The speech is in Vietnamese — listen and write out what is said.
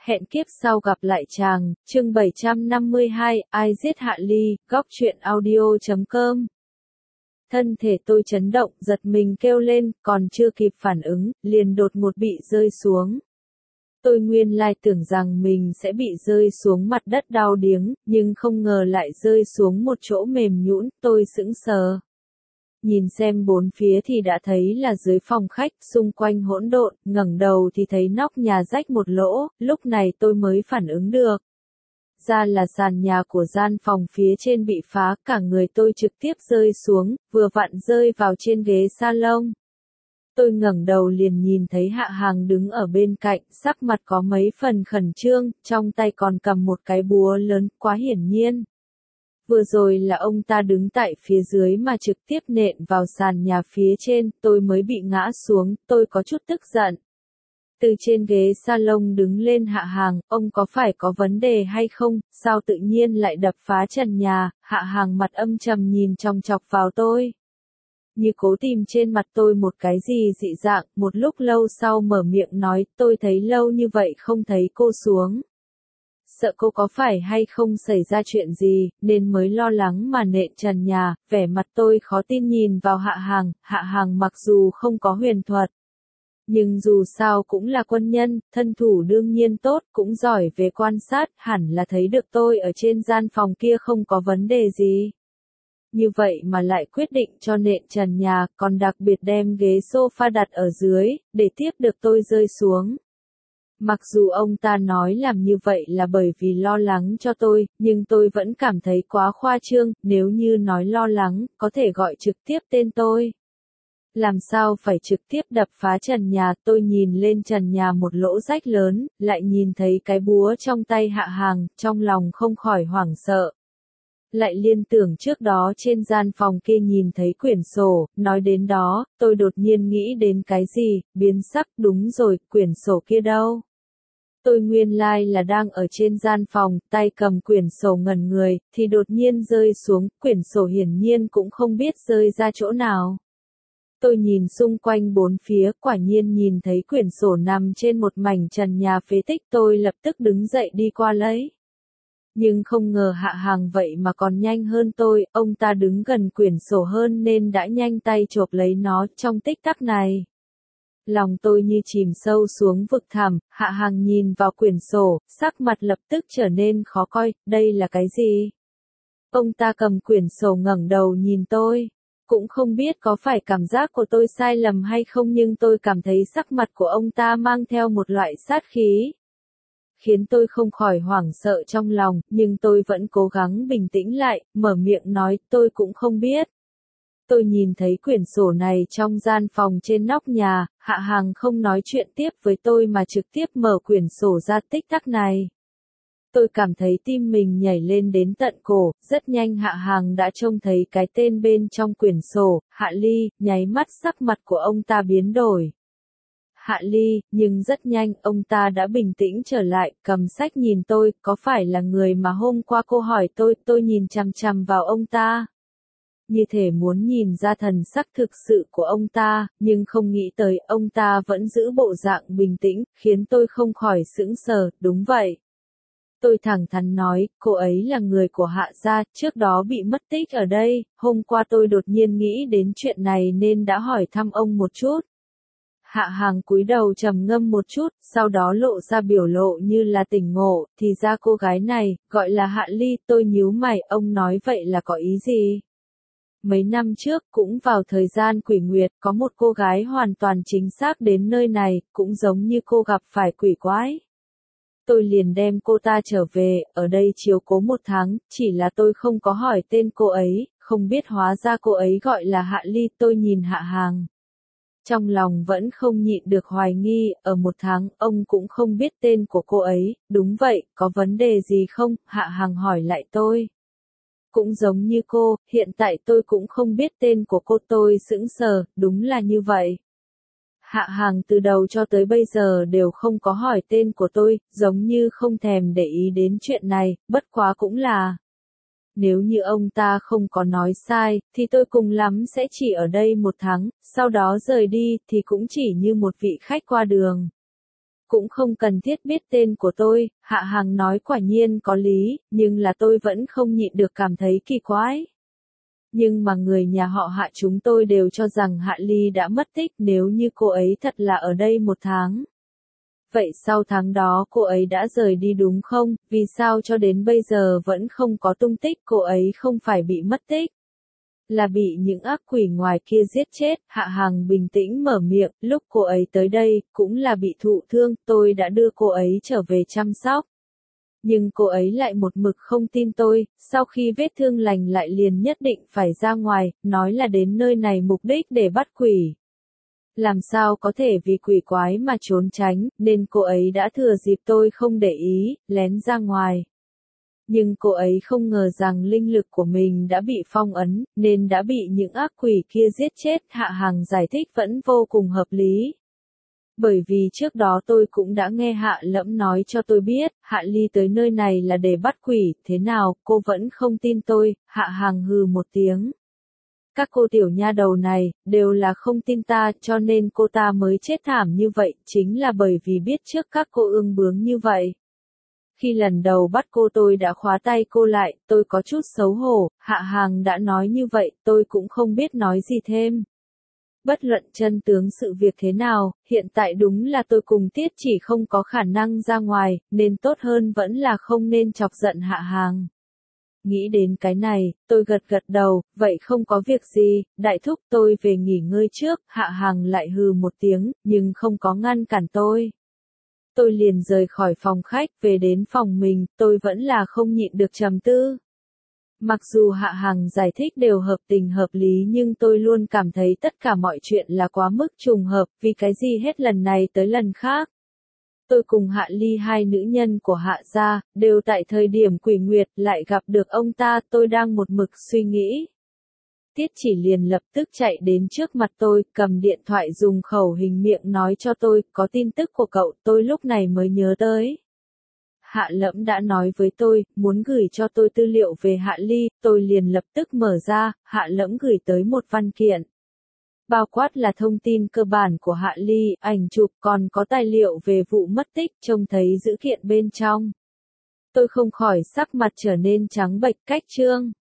hẹn kiếp sau gặp lại chàng, chương 752, ai giết Hạ Ly, góc truyện audio.com. Thân thể tôi chấn động, giật mình kêu lên, còn chưa kịp phản ứng, liền đột ngột bị rơi xuống. Tôi nguyên lai tưởng rằng mình sẽ bị rơi xuống mặt đất đau điếng, nhưng không ngờ lại rơi xuống một chỗ mềm nhũn, tôi sững sờ. Nhìn xem bốn phía thì đã thấy là dưới phòng khách, xung quanh hỗn độn, ngẩng đầu thì thấy nóc nhà rách một lỗ, lúc này tôi mới phản ứng được. Ra là sàn nhà của gian phòng phía trên bị phá, cả người tôi trực tiếp rơi xuống, vừa vặn rơi vào trên ghế salon. Tôi ngẩng đầu liền nhìn thấy Hạ Hàng đứng ở bên cạnh, sắc mặt có mấy phần khẩn trương, trong tay còn cầm một cái búa lớn, quá hiển nhiên. Vừa rồi là ông ta đứng tại phía dưới mà trực tiếp nện vào sàn nhà phía trên, tôi mới bị ngã xuống, tôi có chút tức giận. Từ trên ghế salon đứng lên Hạ Hàng, ông có phải có vấn đề hay không, sao tự nhiên lại đập phá trần nhà, Hạ Hàng mặt âm trầm nhìn chòng chọc vào tôi. Như cố tìm trên mặt tôi một cái gì dị dạng, một lúc lâu sau mở miệng nói, tôi thấy lâu như vậy không thấy cô xuống. Sợ cô có phải hay không xảy ra chuyện gì, nên mới lo lắng mà nện trần nhà, vẻ mặt tôi khó tin nhìn vào Hạ Hàng mặc dù không có huyền thuật. Nhưng dù sao cũng là quân nhân, thân thủ đương nhiên tốt, cũng giỏi về quan sát, hẳn là thấy được tôi ở trên gian phòng kia không có vấn đề gì. Như vậy mà lại quyết định cho nện trần nhà, còn đặc biệt đem ghế sofa đặt ở dưới, để tiếp được tôi rơi xuống. Mặc dù ông ta nói làm như vậy là bởi vì lo lắng cho tôi, nhưng tôi vẫn cảm thấy quá khoa trương, nếu như nói lo lắng, có thể gọi trực tiếp tên tôi. Làm sao phải trực tiếp đập phá trần nhà, tôi nhìn lên trần nhà một lỗ rách lớn, lại nhìn thấy cái búa trong tay Hạ Hàng, trong lòng không khỏi hoảng sợ. Lại liên tưởng trước đó trên gian phòng kia nhìn thấy quyển sổ, nói đến đó, tôi đột nhiên nghĩ đến cái gì, biến sắc, đúng rồi, quyển sổ kia đâu? Tôi nguyên lai là đang ở trên gian phòng, tay cầm quyển sổ ngẩn người, thì đột nhiên rơi xuống, quyển sổ hiển nhiên cũng không biết rơi ra chỗ nào. Tôi nhìn xung quanh bốn phía, quả nhiên nhìn thấy quyển sổ nằm trên một mảnh trần nhà phế tích, tôi lập tức đứng dậy đi qua lấy. Nhưng không ngờ Hạ Hàng vậy mà còn nhanh hơn tôi, ông ta đứng gần quyển sổ hơn nên đã nhanh tay chộp lấy nó trong tích tắc này. Lòng tôi như chìm sâu xuống vực thẳm, Hạ Hàng nhìn vào quyển sổ, sắc mặt lập tức trở nên khó coi, đây là cái gì? Ông ta cầm quyển sổ ngẩng đầu nhìn tôi. Cũng không biết có phải cảm giác của tôi sai lầm hay không nhưng tôi cảm thấy sắc mặt của ông ta mang theo một loại sát khí. Khiến tôi không khỏi hoảng sợ trong lòng, nhưng tôi vẫn cố gắng bình tĩnh lại, mở miệng nói, tôi cũng không biết. Tôi nhìn thấy quyển sổ này trong gian phòng trên nóc nhà, Hạ Hàng không nói chuyện tiếp với tôi mà trực tiếp mở quyển sổ ra tích tắc này. Tôi cảm thấy tim mình nhảy lên đến tận cổ, rất nhanh Hạ Hàng đã trông thấy cái tên bên trong quyển sổ, Hạ Ly, nháy mắt sắc mặt của ông ta biến đổi. Hạ Ly, nhưng rất nhanh, ông ta đã bình tĩnh trở lại, cầm sách nhìn tôi, có phải là người mà hôm qua cô hỏi tôi nhìn chằm chằm vào ông ta. Như thể muốn nhìn ra thần sắc thực sự của ông ta, nhưng không nghĩ tới, ông ta vẫn giữ bộ dạng bình tĩnh, khiến tôi không khỏi sững sờ, đúng vậy. Tôi thẳng thắn nói, cô ấy là người của Hạ gia, trước đó bị mất tích ở đây, hôm qua tôi đột nhiên nghĩ đến chuyện này nên đã hỏi thăm ông một chút. Hạ Hàng cúi đầu trầm ngâm một chút, sau đó lộ ra biểu lộ như là tỉnh ngộ, thì ra cô gái này, gọi là Hạ Ly, tôi nhíu mày, ông nói vậy là có ý gì? Mấy năm trước, cũng vào thời gian quỷ nguyệt, có một cô gái hoàn toàn chính xác đến nơi này, cũng giống như cô gặp phải quỷ quái. Tôi liền đem cô ta trở về, ở đây chiếu cố 1 tháng, chỉ là tôi không có hỏi tên cô ấy, không biết hóa ra cô ấy gọi là Hạ Ly, tôi nhìn Hạ Hàng. Trong lòng vẫn không nhịn được hoài nghi, ở 1 tháng, ông cũng không biết tên của cô ấy, đúng vậy, có vấn đề gì không, Hạ Hàng hỏi lại tôi. Cũng giống như cô, hiện tại tôi cũng không biết tên của cô, tôi sững sờ, đúng là như vậy. Hạ Hàng từ đầu cho tới bây giờ đều không có hỏi tên của tôi, giống như không thèm để ý đến chuyện này, bất quá cũng là. Nếu như ông ta không có nói sai, thì tôi cùng lắm sẽ chỉ ở đây 1 tháng, sau đó rời đi, thì cũng chỉ như một vị khách qua đường. cũng không cần thiết biết tên của tôi, Hạ Hằng nói quả nhiên có lý, nhưng là tôi vẫn không nhịn được cảm thấy kỳ quái. Nhưng mà người nhà họ Hạ chúng tôi đều cho rằng Hạ Ly đã mất tích nếu như cô ấy thật là ở đây 1 tháng. Vậy sau tháng đó cô ấy đã rời đi đúng không? Vì sao cho đến bây giờ vẫn không có tung tích? Cô ấy không phải bị mất tích, là bị những ác quỷ ngoài kia giết chết. Hạ Hằng bình tĩnh mở miệng, lúc cô ấy tới đây, cũng là bị thụ thương, tôi đã đưa cô ấy trở về chăm sóc. Nhưng cô ấy lại một mực không tin tôi, sau khi vết thương lành lại liền nhất định phải ra ngoài, nói là đến nơi này mục đích để bắt quỷ. Làm sao có thể vì quỷ quái mà trốn tránh, nên cô ấy đã thừa dịp tôi không để ý, lén ra ngoài. Nhưng cô ấy không ngờ rằng linh lực của mình đã bị phong ấn, nên đã bị những ác quỷ kia giết chết. Hạ Hằng giải thích vẫn vô cùng hợp lý. Bởi vì trước đó tôi cũng đã nghe Hạ Lẫm nói cho tôi biết, Hạ Ly tới nơi này là để bắt quỷ, thế nào, cô vẫn không tin tôi. Hạ Hằng hừ một tiếng. Các cô tiểu nha đầu này, đều là không tin ta, cho nên cô ta mới chết thảm như vậy, chính là bởi vì biết trước các cô ương bướng như vậy. Khi lần đầu bắt cô tôi đã khóa tay cô lại, tôi có chút xấu hổ, Hạ Hằng đã nói như vậy, tôi cũng không biết nói gì thêm. Bất luận chân tướng sự việc thế nào, hiện tại đúng là tôi cùng Tiết Chỉ không có khả năng ra ngoài, nên tốt hơn vẫn là không nên chọc giận Hạ Hằng. Nghĩ đến cái này, tôi gật gật đầu, vậy không có việc gì, đại thúc tôi về nghỉ ngơi trước. Hạ Hằng lại hừ một tiếng, nhưng không có ngăn cản tôi. Tôi liền rời khỏi phòng khách, về đến phòng mình, tôi vẫn là không nhịn được trầm tư. Mặc dù Hạ Hằng giải thích đều hợp tình hợp lý nhưng tôi luôn cảm thấy tất cả mọi chuyện là quá mức trùng hợp, vì cái gì hết lần này tới lần khác. Tôi cùng Hạ Ly hai nữ nhân của Hạ gia, đều tại thời điểm quỷ nguyệt lại gặp được ông ta, tôi đang một mực suy nghĩ. Tiết Chỉ liền lập tức chạy đến trước mặt tôi, cầm điện thoại dùng khẩu hình miệng nói cho tôi, có tin tức của cậu, tôi lúc này mới nhớ tới. Hạ Lẫm đã nói với tôi, muốn gửi cho tôi tư liệu về Hạ Ly, tôi liền lập tức mở ra, Hạ Lẫm gửi tới một văn kiện. Bao quát là thông tin cơ bản của Hạ Ly, ảnh chụp còn có tài liệu về vụ mất tích, trông thấy dữ kiện bên trong. Tôi không khỏi sắc mặt trở nên trắng bệch. Cách chương